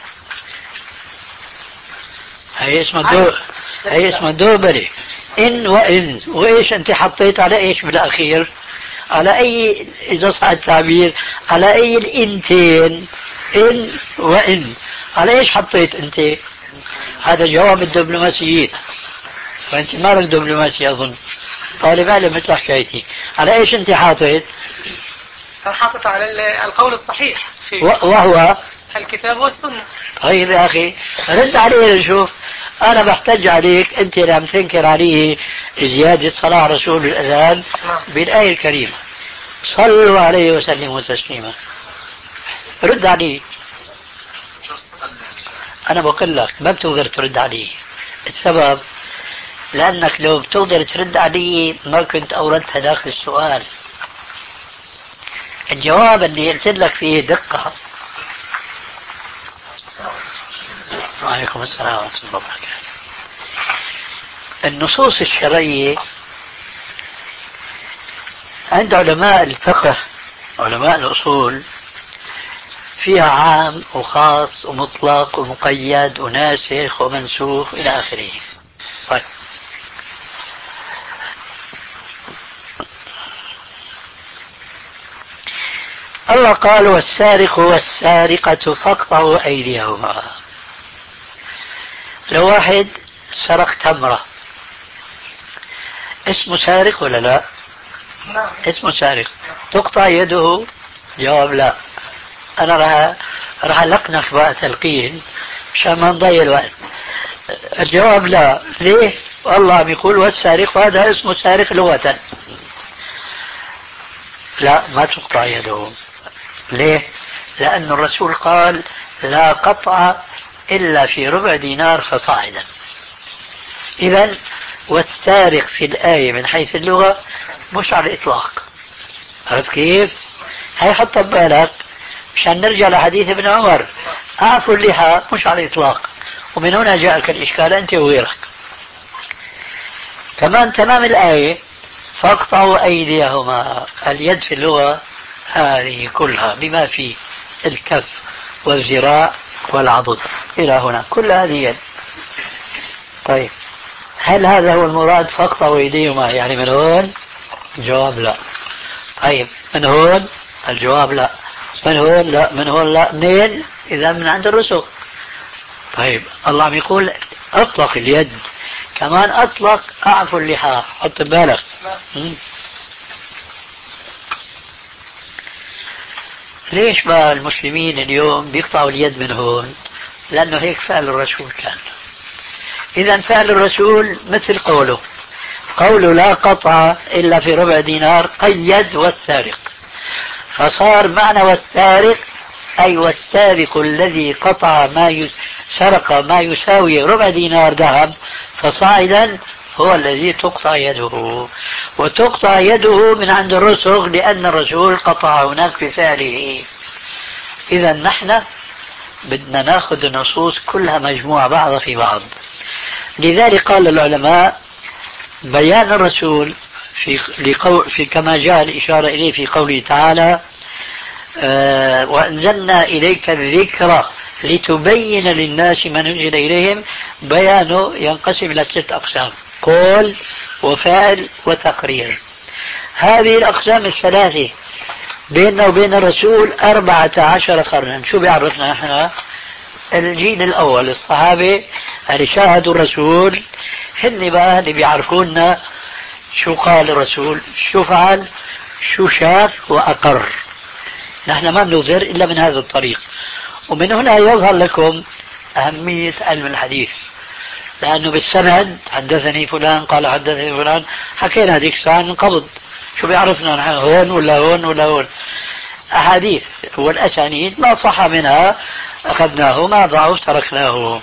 هي اسمها دو هي اسمها دوبلي. إن وإن، وإيش أنت حطيت على إيش بالأخير؟ على أي، إذا صح التعبير، على أي الإنتين؟ إن وإن، على إيش حطيت أنت؟ هذا جواب الدبلوماسيين، وأنت ما لك دبلوماسي أظن، طالب علم مثل حكايتي. على إيش أنت حاطط؟ حاطط على القول الصحيح في وهو الكتاب والسنة. طيب يا أخي رد عليه نشوف. أنا بحتج عليك أنت لم تنكر عليه زيادة صلاة على رسول الأذان بالآية الكريمة صلوا عليه وسلموا تسليما. رد عليه. أنا بقول لك ما بتقدر ترد عليه. السبب لأنك لو بتقدر ترد عليه ما كنت أوردت داخل السؤال. الجواب اللي قلت لك فيه دقة. وعليكم السلام ورحمة الله وبركاته. النصوص الشرعية عند علماء الفقه علماء الأصول فيها عام وخاص ومطلق ومقيد وناسخ ومنسوخ إلى آخره. طيب الله قال والسارق والسارقة فاقطعوا أيديهما. لو واحد سرق تمرة اسمه سارق ولا لا؟ نعم. اسمه سارق، تقطع يده؟ جواب لا. أنا راح راح ألقنك بقى تلقين عشان ما نضيع الوقت. الجواب لا. ليه؟ والله عم يقول والسارق، وهذا اسمه سارق لغة. لا، ما تقطع يده. ليه؟ لأن الرسول قال لا قطع إلا في ربع دينار فصاعدا. إذن والسارق في الآية من حيث اللغة مش على الإطلاق. عرفت كيف؟ هاي حط ببالك مشان نرجع لحديث ابن عمر، أعفوا اللحى مش على الإطلاق، ومن هنا جاءك الإشكال أنت وغيرك. كمان تمام الآية فاقطعوا أيديهما، اليد في اللغة هذه كلها بما فيه الكف والذراع والعضد إلى هنا، كل هذه يد. طيب هل هذا هو المراد فاقطعوا أيديهما يعني من هون؟ الجواب لا. طيب من هون؟ الجواب لا. من هون؟ لا. من هون لا. منين؟ إذا من عند الرسل. طيب الله عم يقول أطلق اليد، كمان أطلق أعفوا اللحى. حط بالك. ليش بقى المسلمين اليوم بيقطعوا اليد من هون؟ لأنه هيك فعل الرسول كان. إذا فعل الرسول مثل قوله، قوله لا قطع إلا في ربع دينار قيد والسارق، فصار معنى والسارق أي والسارق الذي قطع ما سرق ما يساوي ربع دينار ذهب فصاعدا هو الذي تقطع يده، وتقطع يده من عند الرسل لأن الرسول قطع هناك بفعله. إذا نحن بدنا ناخذ النصوص كلها مجموعة بعضها في بعض. لذلك قال العلماء بيان الرسول في, لقو في كما جاء الإشارة إليه في قوله تعالى آه وأنزلنا إليك الذكر لتبين للناس ما نزل إليهم، بيانه ينقسم إلى ثلاث أقسام: قول وفعل وتقرير. هذه الأقسام الثلاثة بيننا وبين الرسول أربعة عشر قرنا. شو بيعرفنا نحن؟ الجيل الأول الصحابة اللي شاهدوا الرسول هن بقى اللي بيعرفونا شو قال الرسول، شو فعل، شو شاف وأقر. نحن ما بنظهر إلا من هذا الطريق. ومن هنا يظهر لكم أهمية علم الحديث، لأنه بالسند حدثني فلان قال حدثني فلان، حكينا هذيك الساعة ننقبض شو بيعرفنا نحن هون ولا هون ولا هون. أحاديث والأسانيد ما صح منها أخذناه، ما ضعف تركناه.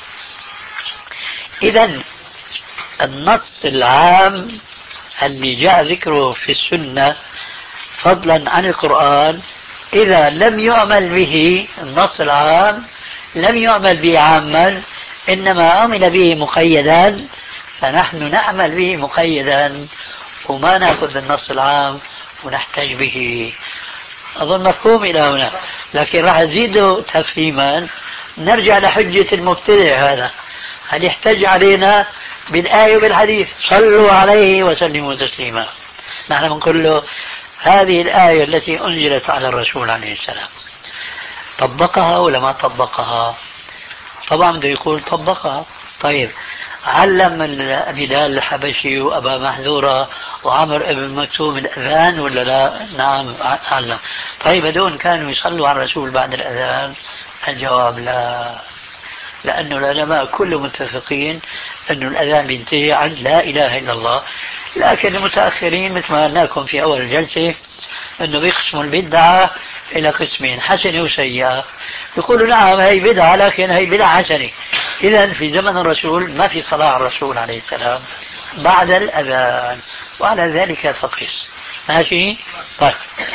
إذن النص العام اللي جاء ذكره في السنة فضلا عن القرآن إذا لم يعمل به، النص العام لم يعمل به عاما إنما عمل به مقيدا، فنحن نعمل به مقيدا وما نأخذ النص العام ونحتاج به. أظن مفهوم إلى هنا، لكن راح أزيده تفهيما. نرجع لحجة المبتدع هذا، هل يحتج علينا بالآية وبالحديث صلوا عليه وسلموا تسليما؟ نحن بنقول له هذه الآية التي أنزلت على الرسول عليه السلام طبقها ولا ما طبقها؟ طبعا بده يقول طبقها. طيب علم بلال الحبشي وأبا محذورة وعمر ابن مكتوم الأذان ولا لا؟ نعم علم. طيب هذول كانوا يصلوا على الرسول بعد الأذان؟ الجواب لا، لأن العلماء كلهم متفقين أن الأذان بينتهي عن لا إله إلا الله. لكن المتأخرين مثل ما قلناكم في أول الجلسة أنه بيقسموا البدعة إلى قسمين: حسنة وسيئة. يقولوا نعم هي بدعة لكن هي بدعة حسنة. إذن في زمن الرسول ما في صلاة على الرسول عليه السلام بعد الأذان، وعلى ذلك فقس. ماشي؟ طيب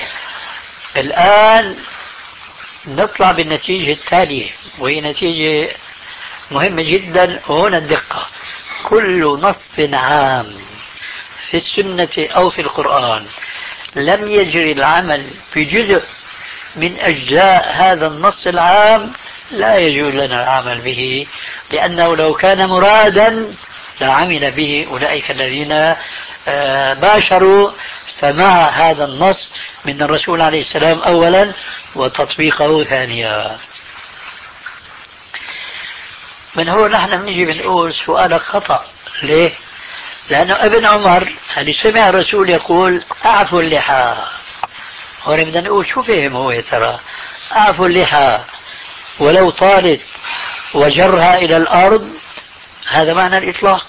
الآن نطلع بالنتيجة التالية، وهي نتيجة مهمة جدا، وهنا الدقة. كل نص عام في السنة أو في القرآن لم يجري العمل في جزء من أجزاء هذا النص العام لا يجوز لنا العمل به، لأنه لو كان مرادا لعمل به أولئك الذين باشروا سماع هذا النص من الرسول عليه السلام أولا وتطبيقه ثانيا. من هو نحن بنيجي بنقول سؤالك خطأ. ليه؟ لأنه ابن عمر اللي سمع الرسول يقول أعفوا اللحى، هون بدنا نقول شو فهم هو يا ترى؟ أعفوا اللحى ولو طالت وجرها إلى الأرض، هذا معنى الإطلاق.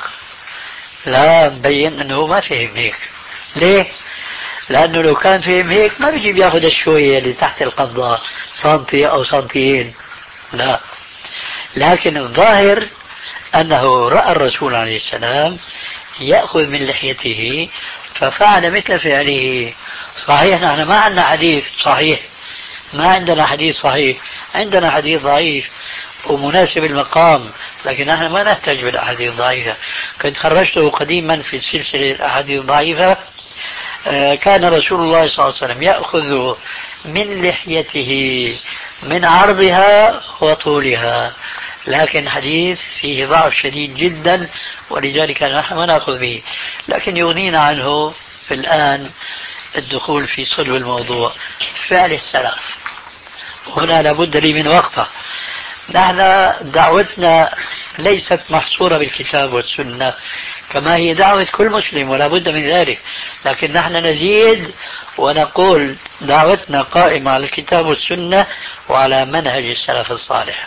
لا مبين أنه ما فهم هيك. ليه؟ لأنه لو كان فهم هيك ما بيجي بياخذ الشوية اللي تحت القبضة سنتي أو سنتيين، لا. لكن الظاهر أنه رأى الرسول عليه السلام يأخذ من لحيته ففعل مثل فعله. صحيح نحن ما عندنا حديث صحيح، ما عندنا حديث صحيح، عندنا حديث ضعيف ومناسب المقام، لكن نحن ما نحتاج بالأحاديث الضعيفة. كنت خرجته قديما في سلسلة الأحاديث الضعيفة. كان رسول الله صلى الله عليه وسلم يأخذ من لحيته من عرضها وطولها، لكن حديث فيه ضعف شديد جدا ولذلك نحن ما نأخذ به، لكن يغنينا عنه في الآن الدخول في صلب الموضوع. فعل السلف هنا لابد لي من وقفة. نحن دعوتنا ليست محصورة بالكتاب والسنة كما هي دعوة كل مسلم ولا بد من ذلك، لكن نحن نزيد ونقول دعوتنا قائمة على الكتاب والسنة وعلى منهج السلف الصالح.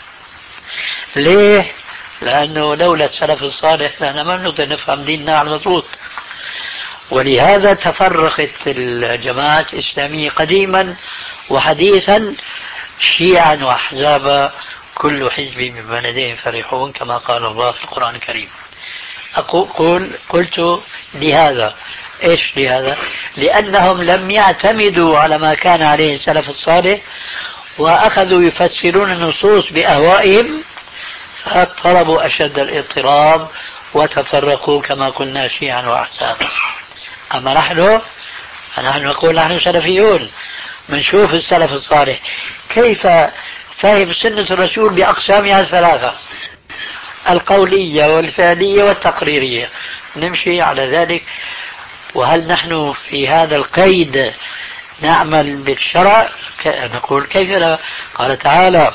ليه؟ لأنه لولا السلف الصالح نحن ما بنقدر نفهم ديننا على المضبوط. ولهذا تفرقت الجماعات الإسلامية قديما وحديثا شيعا وأحزابا، كل حزب بما لديهم فرحون كما قال الله في القرآن الكريم. أقول قلت لهذا، إيش لهذا؟ لأنهم لم يعتمدوا على ما كان عليه السلف الصالح وأخذوا يفسرون النصوص بأهوائهم فاضطربوا أشد الاضطراب وتفرقوا كما قلنا شيعا وأحزابا. أما نحن فنحن نقول نحن سلفيون، منشوف السلف الصالح كيف فهم سنة الرسول بأقسامها الثلاثة، القولية والفعلية والتقريرية، نمشي على ذلك. وهل نحن في هذا القيد نعمل بالشرع؟ نقول كيف لا؟ قال تعالى: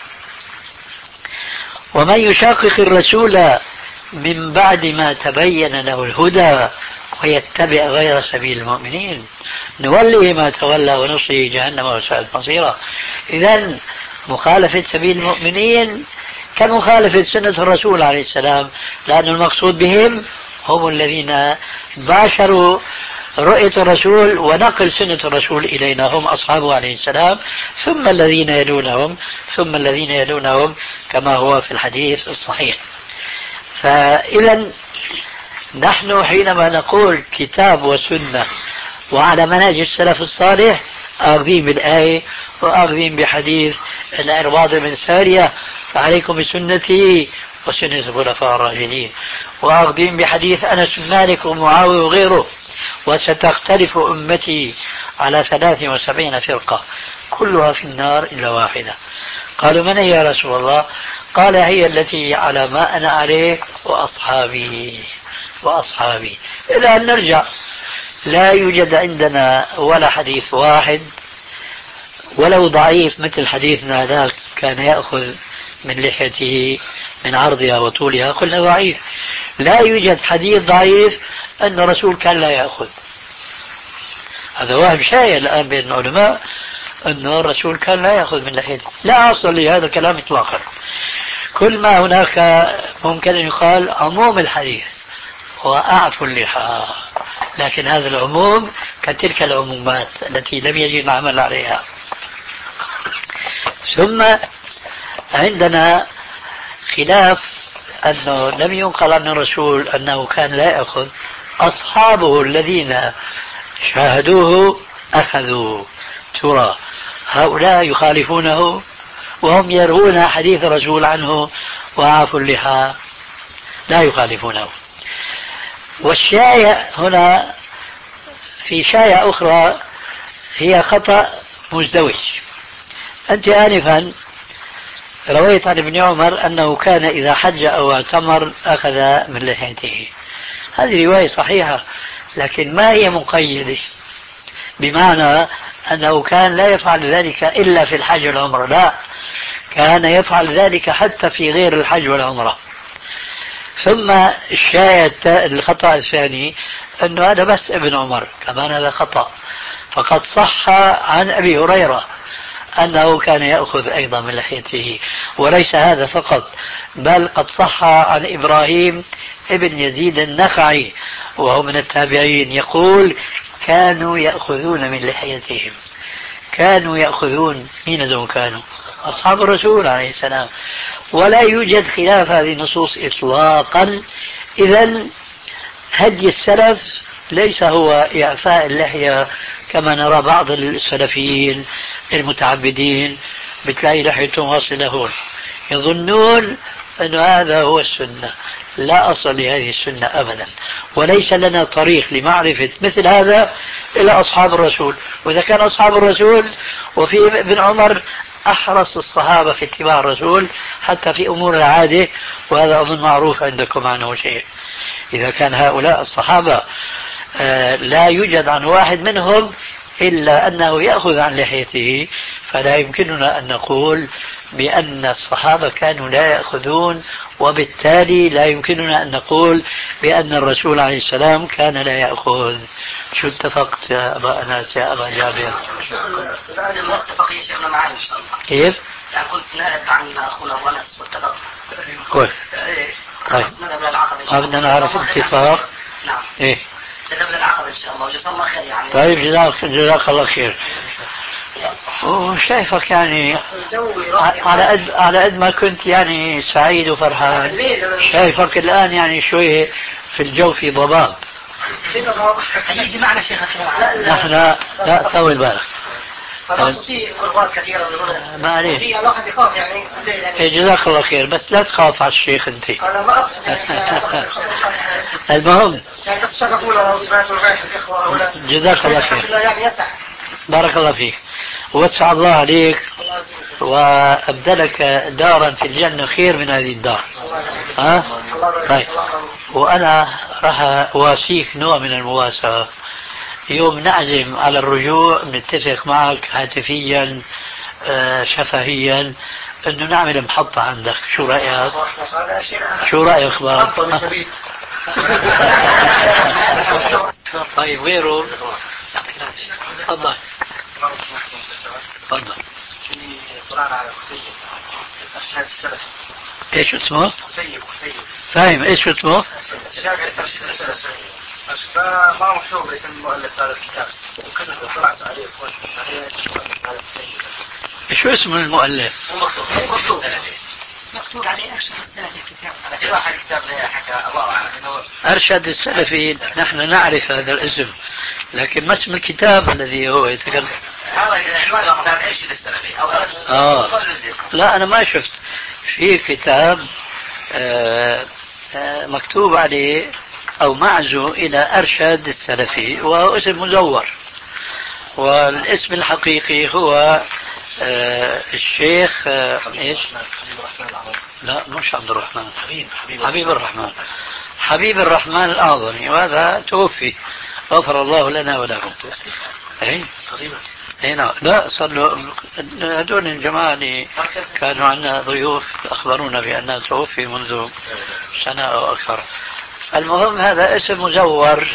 ومن يشاقق الرسول من بعد ما تبين له الهدى ويتبع غير سبيل المؤمنين نوله ما تولى ونصله جهنم وساءت مصيرا. إذن مخالفة سبيل المؤمنين كمخالفة سنة الرسول عليه السلام، لأن المقصود بهم هم الذين باشروا رؤية الرسول ونقل سنة الرسول إلينا، هم أصحابه عليه السلام، ثم الذين يلونهم ثم الذين يلونهم كما هو في الحديث الصحيح. فإذا نحن حينما نقول كتاب وسنة وعلى منهج السلف الصالح آخذين بالآية وآخذين بحديث العرباض بن سارية: فعليكم بسنتي وسنة الخلفاء الراشدين، وآخذين بحديث أنس بن مالك ومعاوية وغيره: وستختلف أمتي على ثلاث وسبعين فرقة كلها في النار إلا واحدة. قالوا: من هي يا رسول الله؟ قال: هي التي على ما أنا عليه وأصحابي وأصحابي، إلى أن نرجع. لا يوجد عندنا ولا حديث واحد ولو ضعيف مثل حديثنا هذا كان يأخذ من لحيته من عرضها وطولها، قلنا ضعيف. لا يوجد حديث ضعيف أن الرسول كان لا يأخذ. هذا وهم شائع الآن بين العلماء أن الرسول كان لا يأخذ من لحيته، لا أصل لهذا الكلام إطلاقا. كل ما هناك ممكن أن يقال عموم الحديث وأعفوا اللحى، لكن هذا العموم كتلك العمومات التي لم يجد العمل عليها. ثم عندنا خلاف أنه لم ينقل عن الرسول أنه كان لا يأخذ، أصحابه الذين شاهدوه أخذوا. ترى هؤلاء يخالفونه وهم يروون حديث الرسول عنه وعافوا اللحى لا يخالفونه. والشائع هنا في شائع أخرى هي خطأ مزدوج. أنت آنفا رويت عن ابن عمر أنه كان إذا حج أو اعتمر أخذ من لحيته. هذه رواية صحيحة، لكن ما هي مقيدة بمعنى أنه كان لا يفعل ذلك إلا في الحج والعمرة، لا، كان يفعل ذلك حتى في غير الحج والعمرة. ثم الشاهد الخطأ الثاني أنه هذا بس ابن عمر، كمان هذا خطأ. فقد صح عن أبي هريرة أنه كان يأخذ أيضا من لحيته. وليس هذا فقط، بل قد صح عن إبراهيم ابن يزيد النخعي وهو من التابعين يقول كانوا يأخذون من لحيتهم. كانوا يأخذون، مين ذو كانوا؟ أصحاب الرسول عليه السلام. ولا يوجد خلاف هذه النصوص إطلاقا. إذن هدي السلف ليس هو إعفاء اللحية كما نرى بعض السلفيين المتعبدين بتلاقي لحيتهم واصلة هون، يظنون أن هذا هو السنة. لا أصل لهذه السنة أبدا، وليس لنا طريق لمعرفة مثل هذا إلى أصحاب الرسول. وإذا كان أصحاب الرسول، وفي ابن عمر أحرص الصحابة في اتباع الرسول حتى في أمور العادة، وهذا أظن معروف عندكم عنه شيء. إذا كان هؤلاء الصحابة آه لا يوجد عن واحد منهم إلا أنه يأخذ عن لحيته، فلا يمكننا أن نقول بأن الصحابة كانوا لا يأخذون، وبالتالي لا يمكننا أن نقول بأن الرسول عليه السلام كان لا يأخذ. شو اتفقت يا أبا أناس يا أبا جابر؟ الآن نتفق يا شيخنا معي إن شاء الله. كيف؟ يعني كنت نائب عن أخونا أبو أنس واتفقت. كويس. طيب. بدنا نعرف اتفاق. نعم. إيه. نذهب للعقبة إن شاء الله وجزا الله خير يعني. طيب جزاك جزاك الله خير. وشايفك يعني على قد على قد ما كنت يعني سعيد وفرحان، شايفك الآن يعني شوي في الجو في ضباب. يجي معنا شيخ نحن لا طول بالك. في قربات كثيرة ما عليه. في الواحد يخاف يعني. إيه جزاك الله خير، بس لا تخاف على الشيخ أنت. أنا ما أقصد المهم يعني بس شرفوا له وسمعتوا البارح الإخوة أولاد. جزاك الله خير. يعني يسع. بارك الله فيك ووسع الله عليك وأبدلك دارا في الجنة خير من هذه الدار. ها؟ طيب. وأنا راح أواسيك نوع من المواساة. يوم نعزم على الرجوع نتفق معك هاتفيا شفهيا انه نعمل محطة عندك. شو رأيك؟ شو رأيك بقى؟ طيب غيره؟ تفضل تفضل. ايش اسمه؟ فاهم ايش اسمه؟ ما مكتوب اسم المؤلف هذا الكتاب، وكذا طلعت عليه شو اسم المؤلف؟ مكتوب مكتوب عليه أرشد السلفي الكتاب. أنا في واحد كتاب لي حكى أبغى أرشد السلفي. نحن نعرف هذا الاسم، لكن ما اسم الكتاب الذي هو يتكلم؟ هذا أرشد السلفي أو آه. لا أنا ما شفت في كتاب آه آه مكتوب عليه أو معزو إلى أرشد السلفي، وهو اسم مزور، والاسم الحقيقي هو آه الشيخ آه إيش؟ لا مش عبد الرحمن، حبيب حبيب, حبيب الرحمن حبيب الرحمن الأعظمي، وهذا توفي غفر الله لنا وله. أي هنا لا صار له هذول الجماعة اللي كانوا عندنا ضيوف أخبرونا بأنه توفي منذ سنة أو أكثر. المهم هذا اسم مزور،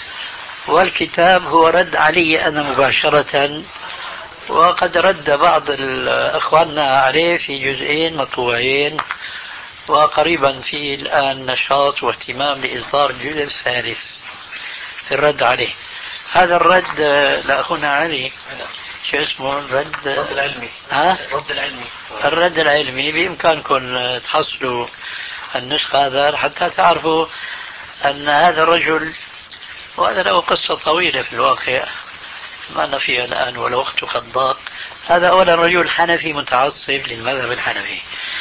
والكتاب هو رد علي أنا مباشرة، وقد رد بعض أخواننا عليه في جزئين مطبوعين، وقريبا في الآن نشاط واهتمام لإصدار الجزء الثالث في الرد عليه. هذا الرد لأخونا علي شو اسمه؟ الرد الرد العلمي. ها؟ الرد العلمي. الرد العلمي. بإمكانكم تحصلوا النسخة هذا حتى تعرفوا أن هذا الرجل، وهذا له قصة طويلة في الواقع ما أنا فيها الآن والوقت قد ضاق. هذا أولا رجل حنفي متعصب للمذهب الحنفي،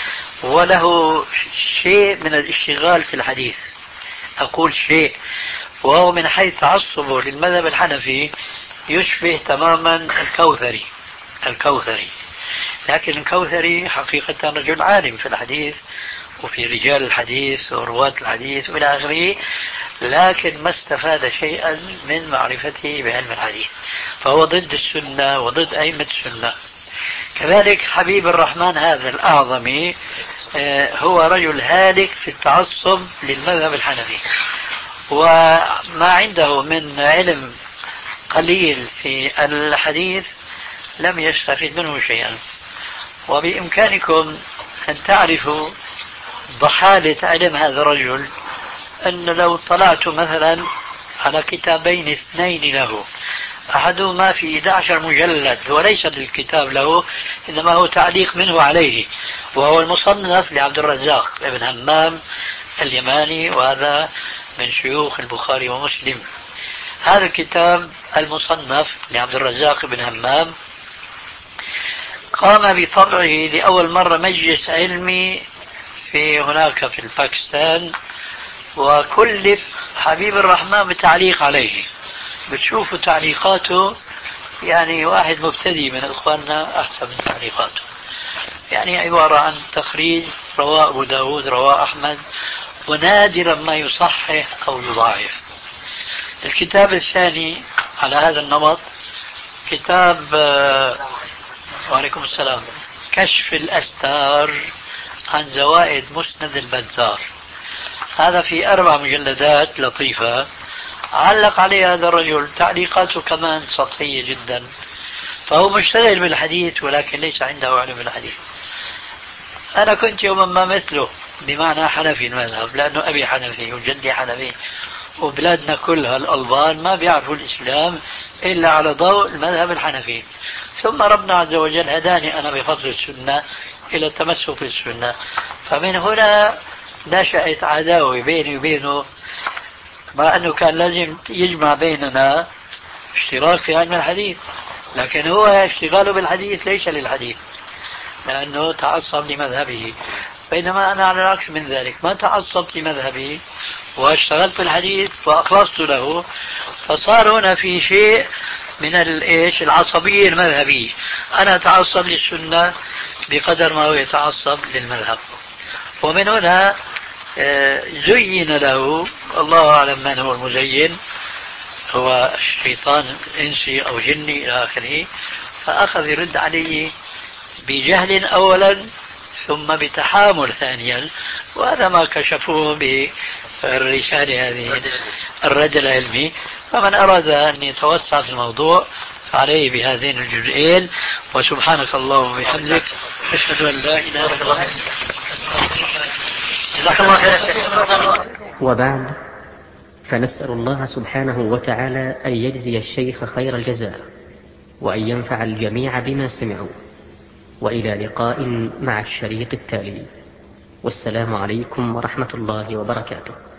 وله شيء من الاشتغال في الحديث. أقول شيء، وهو من حيث تعصبه للمذهب الحنفي يشبه تماما الكوثري الكوثري لكن الكوثري حقيقة رجل عالم في الحديث وفي رجال الحديث ورواة الحديث وإلى آخره، لكن ما استفاد شيئا من معرفته بعلم الحديث، فهو ضد السنة وضد أئمة السنة. كذلك حبيب الرحمن هذا الأعظمي هو رجل هالك في التعصب للمذهب الحنفي، وما عنده من علم قليل في الحديث لم يستفد منه شيئا. وبإمكانكم أن تعرفوا ضحالة علم هذا الرجل، أن لو طلعت مثلا على كتابين اثنين له، أحدهما في أحد عشر مجلد وليس للكتاب له إنما هو تعليق منه عليه، وهو المصنف لعبد الرزاق بن همام اليماني، وهذا من شيوخ البخاري ومسلم. هذا الكتاب المصنف لعبد الرزاق بن همام قام بطبعه لأول مرة مجلس علمي في هناك في الباكستان، وكلف حبيب الرحمن بالتعليق عليه. بتشوفوا تعليقاته يعني واحد مبتدئ من إخواننا أحسن من تعليقاته، يعني عبارة عن تخريج رواه أبو داود رواه أحمد، ونادرا ما يصحح أو يضاعف. الكتاب الثاني على هذا النمط كتاب وعليكم السلام كشف الأستار عن زوائد مسند البزار، هذا في أربع مجلدات لطيفة علق عليه هذا الرجل، تعليقاته كمان سطحية جدا. فهو مشتغل بالحديث ولكن ليس عنده علم بالحديث. أنا كنت يوما ما مثله، بمعنى حنفي المذهب، لأنه أبي حنفي وجدي حنفي، وبلادنا كلها الألبان ما بيعرفوا الإسلام إلا على ضوء المذهب الحنفي. ثم ربنا عز وجل هداني أنا بفضل السنة إلى التمسك بالسنة، فمن هنا نشأت عداوة بيني وبينه، مع أنه كان لازم يجمع بيننا اشتراك في علم الحديث، لكن هو اشتغاله بالحديث ليس للحديث، لأنه تعصب لمذهبه، بينما أنا على العكس من ذلك، ما تعصبت لمذهبي واشتغلت بالحديث وأخلصت له. فصار هنا في شيء من الإيش العصبية المذهبية، أنا أتعصب للسنة بقدر ما هو يتعصب للمذهب. ومن هنا زين له، الله أعلم من هو المزين، هو الشيطان إنسي أو جني إلى آخره، فأخذ يرد عليه بجهل أولا ثم بتحامل ثانيا، وهذا ما كشفوه بالرسالة هذه الرد العلمي. فمن أراد أن يتوسع في الموضوع فعليه بهذين الجزئين. وسبحانك اللهم وبحمدك أشهد أن لا إله إلا أنت. جزاك الله خير يا شيخ. وبعد، فنسأل الله سبحانه وتعالى أن يجزي الشيخ خير الجزاء، وأن ينفع الجميع بما سمعوا. وإلى لقاء مع الشريط التالي، والسلام عليكم ورحمة الله وبركاته.